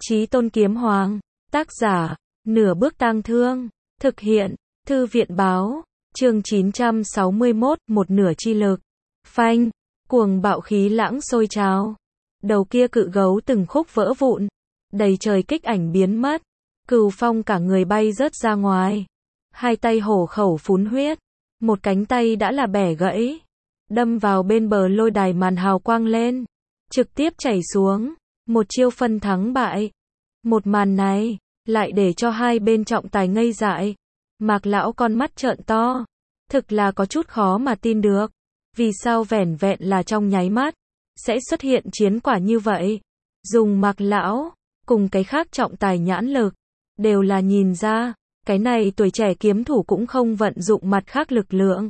Chí Tôn Kiếm Hoàng, tác giả, Nửa Bước Tang Thương, thực hiện, Thư viện báo, chương 961, một nửa chi lực. Phanh, cuồng bạo khí lãng sôi trào. Đầu kia cự gấu từng khúc vỡ vụn, đầy trời kích ảnh biến mất. Cừu Phong cả người bay rớt ra ngoài. Hai tay hổ khẩu phún huyết, một cánh tay đã là bẻ gãy, đâm vào bên bờ lôi đài màn hào quang lên, trực tiếp chảy xuống, một chiêu phân thắng bại. Một màn này, lại để cho hai bên trọng tài ngây dại. Mạc lão con mắt trợn to, thực là có chút khó mà tin được. Vì sao vẻn vẹn là trong nháy mắt, sẽ xuất hiện chiến quả như vậy? Dùng Mạc lão, cùng cái khác trọng tài nhãn lực, đều là nhìn ra, cái này tuổi trẻ kiếm thủ cũng không vận dụng mặt khác lực lượng.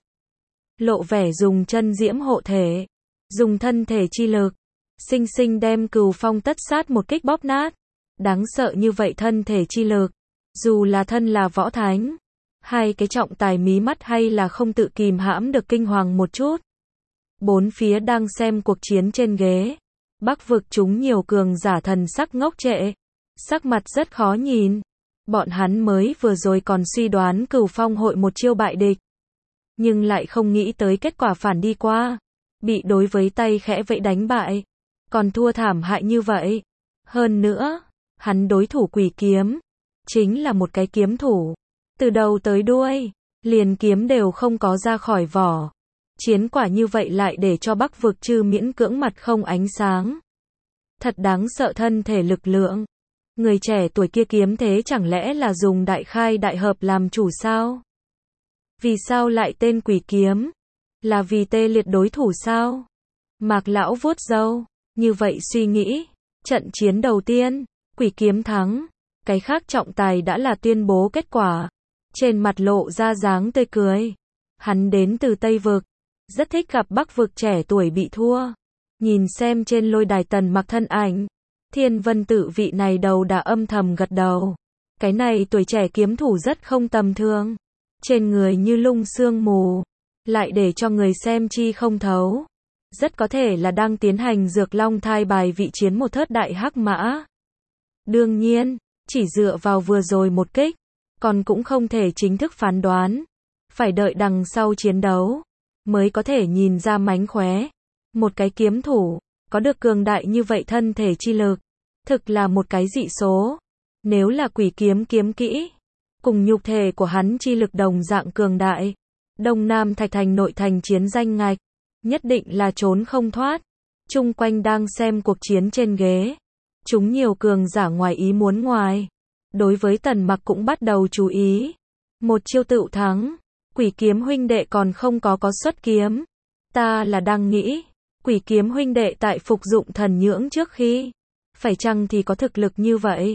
Lộ vẻ dùng chân diễm hộ thể, dùng thân thể chi lực, sinh sinh đem Cừu Phong tất sát một kích bóp nát. Đáng sợ như vậy thân thể chi lực, dù là thân là võ thánh, hai cái trọng tài mí mắt hay là không tự kìm hãm được kinh hoàng một chút. Bốn phía đang xem cuộc chiến trên ghế, Bắc vực chúng nhiều cường giả thần sắc ngốc trệ, sắc mặt rất khó nhìn. Bọn hắn mới vừa rồi còn suy đoán Cừu Phong hội một chiêu bại địch, nhưng lại không nghĩ tới kết quả phản đi qua, bị đối với tay khẽ vẫy đánh bại, còn thua thảm hại như vậy. Hơn nữa, hắn đối thủ Quỷ Kiếm, chính là một cái kiếm thủ, từ đầu tới đuôi, liền kiếm đều không có ra khỏi vỏ. Chiến quả như vậy lại để cho Bắc vực chư miễn cưỡng mặt không ánh sáng. Thật đáng sợ thân thể lực lượng. Người trẻ tuổi kia kiếm thế chẳng lẽ là dùng đại khai đại hợp làm chủ sao? Vì sao lại tên Quỷ Kiếm? Là vì tê liệt đối thủ sao? Mạc lão vuốt râu, như vậy suy nghĩ. Trận chiến đầu tiên, Quỷ Kiếm thắng, cái khác trọng tài đã là tuyên bố kết quả. Trên mặt lộ ra dáng tươi cười. Hắn đến từ Tây Vực, rất thích gặp Bắc vực trẻ tuổi bị thua. Nhìn xem trên lôi đài Tần Mặc thân ảnh, Thiên Vân Tự vị này đầu đã âm thầm gật đầu. Cái này tuổi trẻ kiếm thủ rất không tầm thường. Trên người như lung sương mù, lại để cho người xem chi không thấu. Rất có thể là đang tiến hành Dược Long thai bài vị chiến một thớt đại hắc mã. Đương nhiên, chỉ dựa vào vừa rồi một kích, còn cũng không thể chính thức phán đoán. Phải đợi đằng sau chiến đấu, mới có thể nhìn ra mánh khóe. Một cái kiếm thủ, có được cường đại như vậy thân thể chi lực, thực là một cái dị số. Nếu là Quỷ Kiếm kiếm kỹ, cùng nhục thể của hắn chi lực đồng dạng cường đại, Đông Nam Thạch Thành nội thành chiến danh ngạch, nhất định là trốn không thoát. Chung quanh đang xem cuộc chiến trên ghế, chúng nhiều cường giả ngoài ý muốn ngoài. Đối với Tần Mặc cũng bắt đầu chú ý. Một chiêu tựu thắng, Quỷ Kiếm huynh đệ còn không có xuất kiếm. Ta là đang nghĩ, Quỷ Kiếm huynh đệ tại phục dụng thần nhưỡng trước khi, phải chăng thì có thực lực như vậy?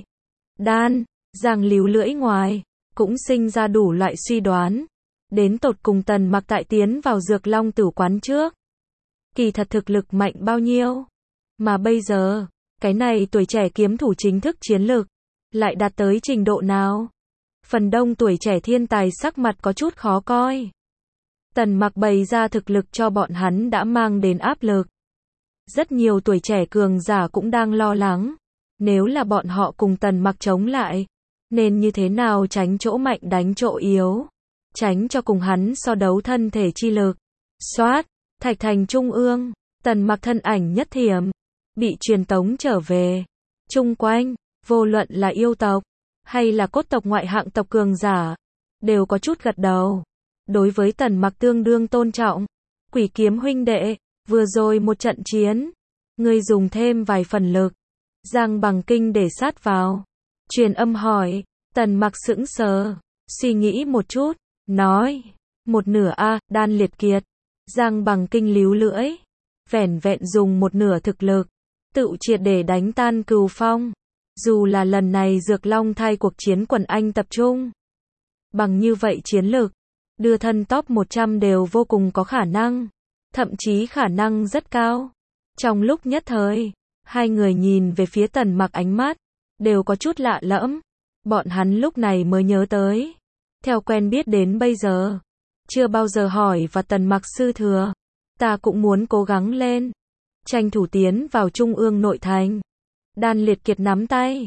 Giang líu lưỡi ngoài, cũng sinh ra đủ loại suy đoán. Đến tột cùng Tần Mặc tại tiến vào Dược Long tử quán trước, kỳ thật thực lực mạnh bao nhiêu? Mà bây giờ, cái này tuổi trẻ kiếm thủ chính thức chiến lực, lại đạt tới trình độ nào? Phần đông tuổi trẻ thiên tài sắc mặt có chút khó coi. Tần Mặc bày ra thực lực cho bọn hắn đã mang đến áp lực. Rất nhiều tuổi trẻ cường giả cũng đang lo lắng. Nếu là bọn họ cùng Tần Mặc chống lại, nên như thế nào tránh chỗ mạnh đánh chỗ yếu? Tránh cho cùng hắn so đấu thân thể chi lực. Xoát, Thạch Thành trung ương, Tần Mặc thân ảnh nhất thiểm, bị truyền tống trở về. Chung quanh, vô luận là yêu tộc, hay là cốt tộc ngoại hạng tộc cường giả, đều có chút gật đầu. Đối với Tần Mặc tương đương tôn trọng. Quỷ Kiếm huynh đệ, vừa rồi một trận chiến, ngươi dùng thêm vài phần lực. Giang Bằng Kinh để sát vào, truyền âm hỏi. Tần Mặc sững sờ, suy nghĩ một chút, nói, một nửa đan liệt kiệt. Giang Bằng Kinh líu lưỡi, vẻn vẹn dùng một nửa thực lực, tự triệt để đánh tan Cừu Phong. Dù là lần này Dược Long thai cuộc chiến quần anh tập trung, bằng như vậy chiến lực, đưa thân top 100 đều vô cùng có khả năng, thậm chí khả năng rất cao. Trong lúc nhất thời, hai người nhìn về phía Tần Mặc ánh mắt, đều có chút lạ lẫm. Bọn hắn lúc này mới nhớ tới, theo quen biết đến bây giờ, chưa bao giờ hỏi và Tần Mặc sư thừa. Ta cũng muốn cố gắng lên, tranh thủ tiến vào trung ương nội thành. Đan liệt kiệt nắm tay,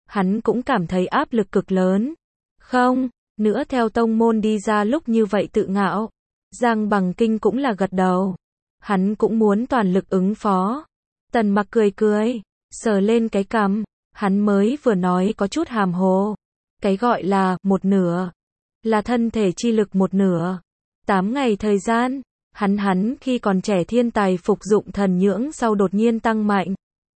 hắn cũng cảm thấy áp lực cực lớn. Không, nữa theo tông môn đi ra lúc như vậy tự ngạo. Giang Bằng Kinh cũng là gật đầu. Hắn cũng muốn toàn lực ứng phó. Tần Mặc cười cười, sờ lên cái cằm, hắn mới vừa nói có chút hàm hồ. Cái gọi là một nửa, là thân thể chi lực một nửa. 8 ngày thời gian, hắn khi còn trẻ thiên tài phục dụng thần nhưỡng sau đột nhiên tăng mạnh.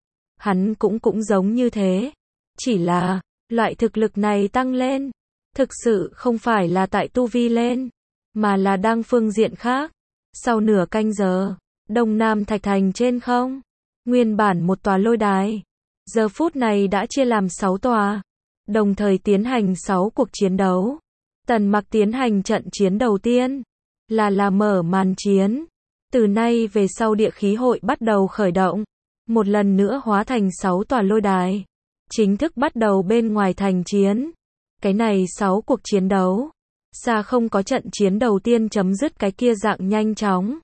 Hắn cũng giống như thế. Chỉ là, loại thực lực này tăng lên, thực sự không phải là tại tu vi lên, mà là đang phương diện khác. Sau nửa canh giờ, Đông Nam Thạch Thành trên không, nguyên bản một tòa lôi đài, giờ phút này đã chia làm 6 tòa, đồng thời tiến hành 6 cuộc chiến đấu. Tần Mặc tiến hành trận chiến đầu tiên, là mở màn chiến. Từ nay về sau địa khí hội bắt đầu khởi động, một lần nữa hóa thành 6 tòa lôi đài, chính thức bắt đầu bên ngoài thành chiến. Cái này 6 cuộc chiến đấu, xa không có trận chiến đầu tiên chấm dứt cái kia dạng nhanh chóng.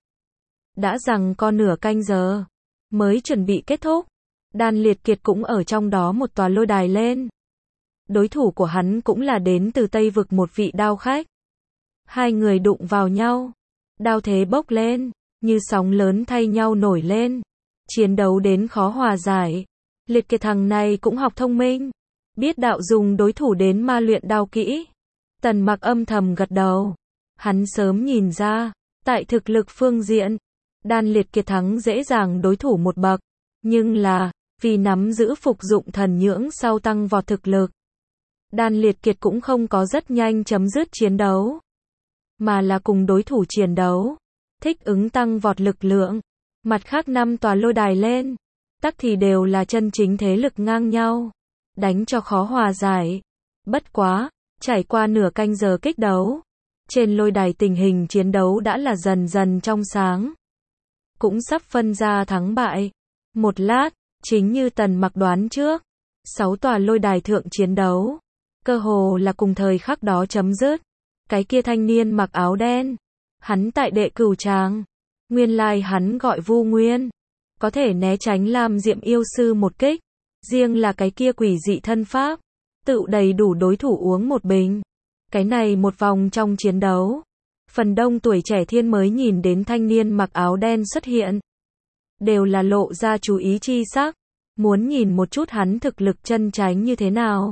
Đã rằng có nửa canh giờ, mới chuẩn bị kết thúc. Đan Liệt Kiệt cũng ở trong đó một tòa lôi đài lên. Đối thủ của hắn cũng là đến từ Tây Vực một vị đao khách. Hai người đụng vào nhau, đao thế bốc lên, như sóng lớn thay nhau nổi lên. Chiến đấu đến khó hòa giải. Liệt Kiệt thằng này cũng học thông minh, biết đạo dùng đối thủ đến ma luyện đao kỹ. Tần Mặc âm thầm gật đầu. Hắn sớm nhìn ra, tại thực lực phương diện, Đan Liệt Kiệt thắng dễ dàng đối thủ một bậc. Nhưng là, vì nắm giữ phục dụng thần nhưỡng sau tăng vọt thực lực, Đan Liệt Kiệt cũng không có rất nhanh chấm dứt chiến đấu, mà là cùng đối thủ chiến đấu, thích ứng tăng vọt lực lượng. Mặt khác 5 tòa lôi đài lên, tắc thì đều là chân chính thế lực ngang nhau, đánh cho khó hòa giải. Bất quá, trải qua nửa canh giờ kích đấu, trên lôi đài tình hình chiến đấu đã là dần dần trong sáng, cũng sắp phân ra thắng bại. Một lát, chính như Tần Mặc đoán trước, 6 tòa lôi đài thượng chiến đấu, cơ hồ là cùng thời khắc đó chấm dứt. Cái kia thanh niên mặc áo đen, hắn tại Đệ Cửu Tràng, nguyên lai hắn gọi Vu Nguyên, có thể né tránh Lam Diệm yêu sư một kích, riêng là cái kia quỷ dị thân pháp, tự đầy đủ đối thủ uống một bình. Cái này một vòng trong chiến đấu, phần đông tuổi trẻ thiên mới nhìn đến thanh niên mặc áo đen xuất hiện, đều là lộ ra chú ý chi sắc, muốn nhìn một chút hắn thực lực chân chánh như thế nào.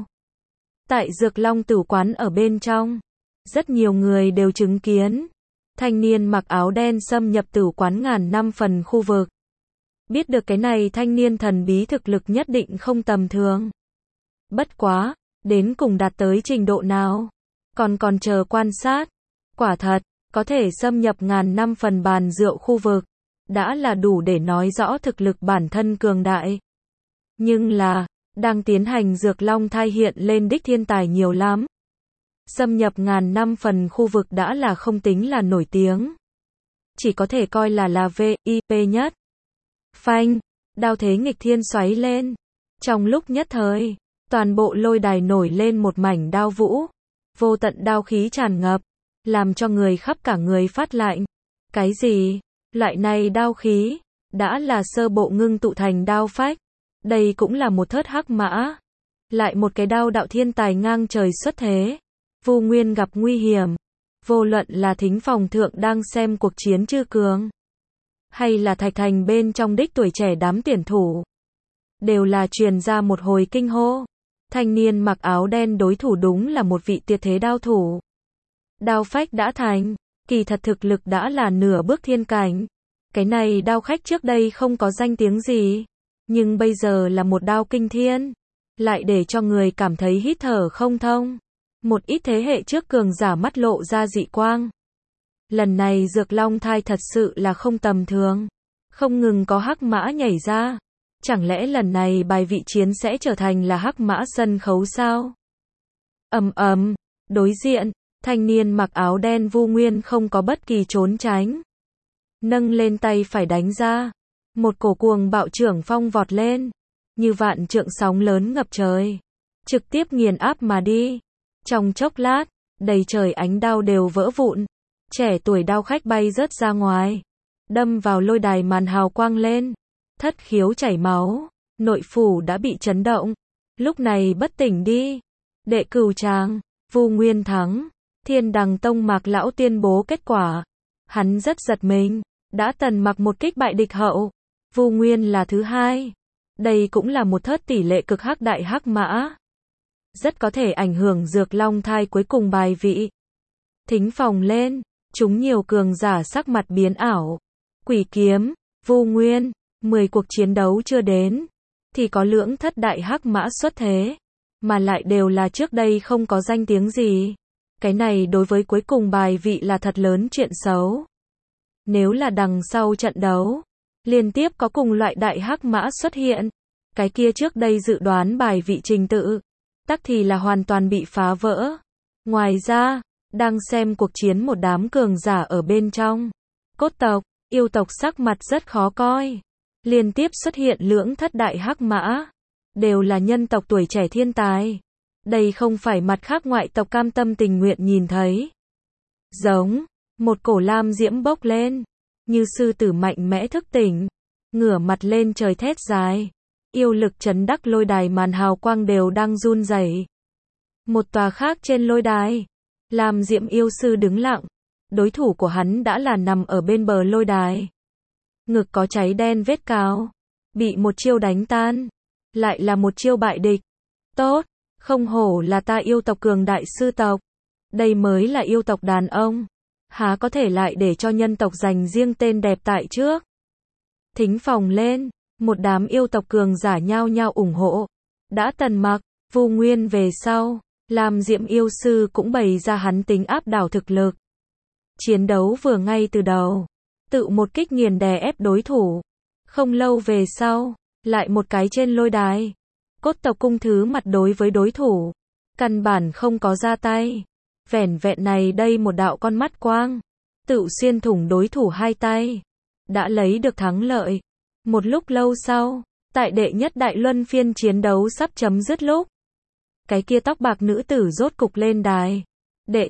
Tại Dược Long Tử quán ở bên trong, rất nhiều người đều chứng kiến thanh niên mặc áo đen xâm nhập tử quán ngàn năm phần khu vực. Biết được cái này thanh niên thần bí thực lực nhất định không tầm thường. Bất quá, đến cùng đạt tới trình độ nào, còn chờ quan sát. Quả thật, có thể xâm nhập ngàn năm phần bàn rượu khu vực, đã là đủ để nói rõ thực lực bản thân cường đại. Nhưng là, đang tiến hành Dược Long thai hiện lên đích thiên tài nhiều lắm. Xâm nhập ngàn năm phần khu vực đã là không tính là nổi tiếng, chỉ có thể coi là VIP nhất. Phanh, đao thế nghịch thiên xoáy lên. Trong lúc nhất thời, toàn bộ lôi đài nổi lên một mảnh đao vũ, vô tận đao khí tràn ngập, làm cho người khắp cả người phát lạnh. Cái gì? Loại này đao khí, đã là sơ bộ ngưng tụ thành đao phách. Đây cũng là một thớt hắc mã. Lại một cái đao đạo thiên tài ngang trời xuất thế. Vu Nguyên gặp nguy hiểm. Vô luận là thính phòng thượng đang xem cuộc chiến chư cường, hay là Thạch Thành bên trong đích tuổi trẻ đám tuyển thủ, đều là truyền ra một hồi kinh hô. Thanh niên mặc áo đen đối thủ đúng là một vị tuyệt thế đao thủ. Đao phách đã thành, kỳ thật thực lực đã là nửa bước thiên cảnh. Cái này đao khách trước đây không có danh tiếng gì, nhưng bây giờ là một đao kinh thiên, lại để cho người cảm thấy hít thở không thông. Một ít thế hệ trước cường giả mắt lộ ra dị quang. Lần này Dược Long thai thật sự là không tầm thường, không ngừng có hắc mã nhảy ra. Chẳng lẽ lần này bài vị chiến sẽ trở thành là hắc mã sân khấu sao? Đối diện, thanh niên mặc áo đen Vu Nguyên không có bất kỳ trốn tránh, nâng lên tay phải đánh ra, một cổ cuồng bạo trưởng phong vọt lên, như vạn trượng sóng lớn ngập trời, trực tiếp nghiền áp mà đi. Trong chốc lát, đầy trời ánh đao đều vỡ vụn, trẻ tuổi đao khách bay rớt ra ngoài, đâm vào lôi đài màn hào quang lên, thất khiếu chảy máu, nội phủ đã bị chấn động. lúc này bất tỉnh đi. Đệ cửu tràng, Vu Nguyên thắng. Thiên Đằng Tông Mạc lão tuyên bố kết quả. Hắn rất giật mình, đã Tần Mặc một kích bại địch hậu, Vu Nguyên là thứ hai. Đây cũng là một thớt tỷ lệ cực hắc đại hắc mã. Rất có thể ảnh hưởng Dược Long thai cuối cùng bài vị. Thính phòng lên, chúng nhiều cường giả sắc mặt biến ảo. Quỷ kiếm, Vu Nguyên, 10 cuộc chiến đấu chưa đến, thì có lưỡng thất đại hắc mã xuất thế. Mà lại đều là trước đây không có danh tiếng gì. Cái này đối với cuối cùng bài vị là thật lớn chuyện xấu. Nếu là đằng sau trận đấu, liên tiếp có cùng loại đại hắc mã xuất hiện, cái kia trước đây dự đoán bài vị trình tự, tắc thì là hoàn toàn bị phá vỡ. Ngoài ra, đang xem cuộc chiến một đám cường giả ở bên trong. Cốt tộc, yêu tộc sắc mặt rất khó coi. Liên tiếp xuất hiện lưỡng thất đại hắc mã. Đều là nhân tộc tuổi trẻ thiên tài. Đây không phải mặt khác ngoại tộc cam tâm tình nguyện nhìn thấy. Giống, một cổ lam diễm bốc lên. Như sư tử mạnh mẽ thức tỉnh. Ngửa mặt lên trời thét dài. Yêu lực chấn đắc lôi đài màn hào quang đều đang run rẩy. Một tòa khác trên lôi đài. Lam diễm yêu sư đứng lặng. Đối thủ của hắn đã là nằm ở bên bờ lôi đài. Ngực có cháy đen vết cào. Bị một chiêu đánh tan. Lại là một chiêu bại địch. Tốt, không hổ là ta yêu tộc cường đại sư tộc. Đây mới là yêu tộc đàn ông. Há có thể lại để cho nhân tộc dành riêng tên đẹp tại trước. Thính phòng lên, một đám yêu tộc cường giả nhao nhao ủng hộ. Đã Tần Mặc, Vu Nguyên về sau, Lam Diệm yêu sư cũng bày ra hắn tính áp đảo thực lực. Chiến đấu vừa ngay từ đầu, tự một kích nghiền đè ép đối thủ. Không lâu về sau, lại một cái trên lôi đài. Cốt tộc cung thứ mặt đối với đối thủ. Căn bản không có ra tay. Vẻn vẹn này đây một đạo con mắt quang. Tự xuyên thủng đối thủ hai tay. Đã lấy được thắng lợi. Một lúc lâu sau, tại đệ nhất đại luân phiên chiến đấu sắp chấm dứt lúc. Cái kia tóc bạc nữ tử rốt cục lên đài. Đệ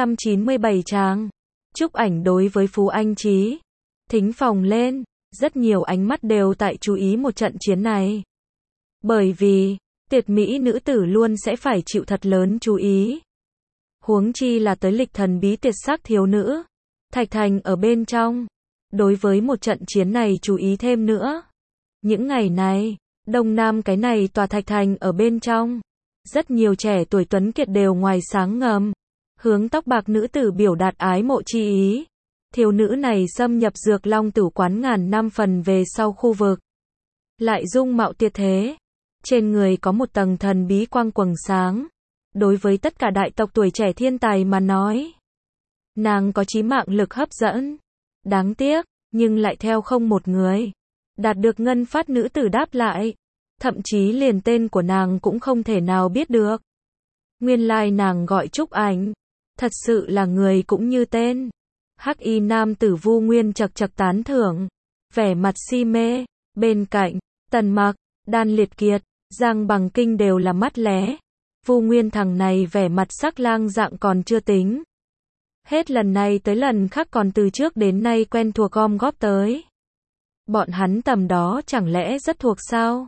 897 tràng. Chúc ảnh đối với Phú Anh Chí. Thính phòng lên. Rất nhiều ánh mắt đều tại chú ý một trận chiến này. Bởi vì, tuyệt mỹ nữ tử luôn sẽ phải chịu thật lớn chú ý. Huống chi là tới lịch thần bí tuyệt sắc thiếu nữ. Thạch Thành ở bên trong. Đối với một trận chiến này chú ý thêm nữa. Những ngày này, Đông Nam cái này tòa Thạch Thành ở bên trong. Rất nhiều trẻ tuổi tuấn kiệt đều ngoài sáng ngầm. Hướng tóc bạc nữ tử biểu đạt ái mộ chi ý. Thiếu nữ này xâm nhập Dược Long tử quán ngàn năm phần về sau khu vực. Lại dung mạo tuyệt thế. Trên người có một tầng thần bí quang quầng sáng. Đối với tất cả đại tộc tuổi trẻ thiên tài mà nói. Nàng có chí mạng lực hấp dẫn. Đáng tiếc, nhưng lại theo không một người. Đạt được ngân phát nữ tử đáp lại. Thậm chí liền tên của nàng cũng không thể nào biết được. Nguyên lai nàng gọi Trúc Ảnh. Thật sự là người cũng như tên. Hắc y nam tử Vu Nguyên chật chật tán thưởng. Vẻ mặt si mê. Bên cạnh, Tần Mặc, Đan Liệt Kiệt, Giang Bằng Kinh đều là mắt lé. Vu Nguyên thằng này vẻ mặt sắc lang dạng còn chưa tính. Hết lần này tới lần khác còn từ trước đến nay quen thuộc gom góp tới. Bọn hắn tầm đó chẳng lẽ rất thuộc sao?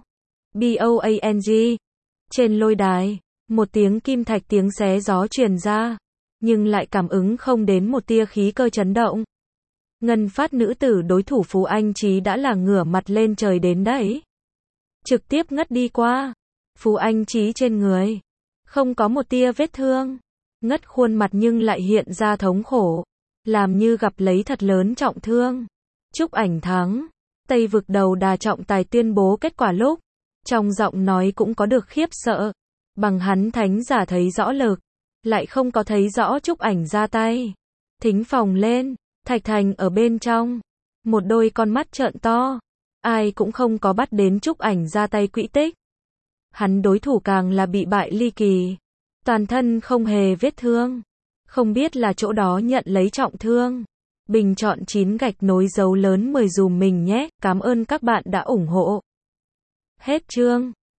BOANG. Trên lôi đài, một tiếng kim thạch tiếng xé gió truyền ra. Nhưng lại cảm ứng không đến một tia khí cơ chấn động. Ngân phát nữ tử đối thủ Phú Anh Chí đã là ngửa mặt lên trời đến đấy. Trực tiếp ngất đi qua. Phú Anh Chí trên người. Không có một tia vết thương. Ngất khuôn mặt nhưng lại hiện ra thống khổ. Làm như gặp lấy thật lớn trọng thương. Trúc Ảnh thắng. Tây vực đầu đà trọng tài tuyên bố kết quả lúc. Trong giọng nói cũng có được khiếp sợ. Bằng hắn thánh giả thấy rõ lực. Lại không có thấy rõ Trúc Ảnh ra tay. Thính phòng lên. Thạch Thành ở bên trong. Một đôi con mắt trợn to. Ai cũng không có bắt đến Trúc Ảnh ra tay quỹ tích. Hắn đối thủ càng là bị bại ly kỳ. Toàn thân không hề vết thương. Không biết là chỗ đó nhận lấy trọng thương. Bình chọn 9 gạch nối dấu lớn 10 dùm mình nhé. Cảm ơn các bạn đã ủng hộ. Hết chương.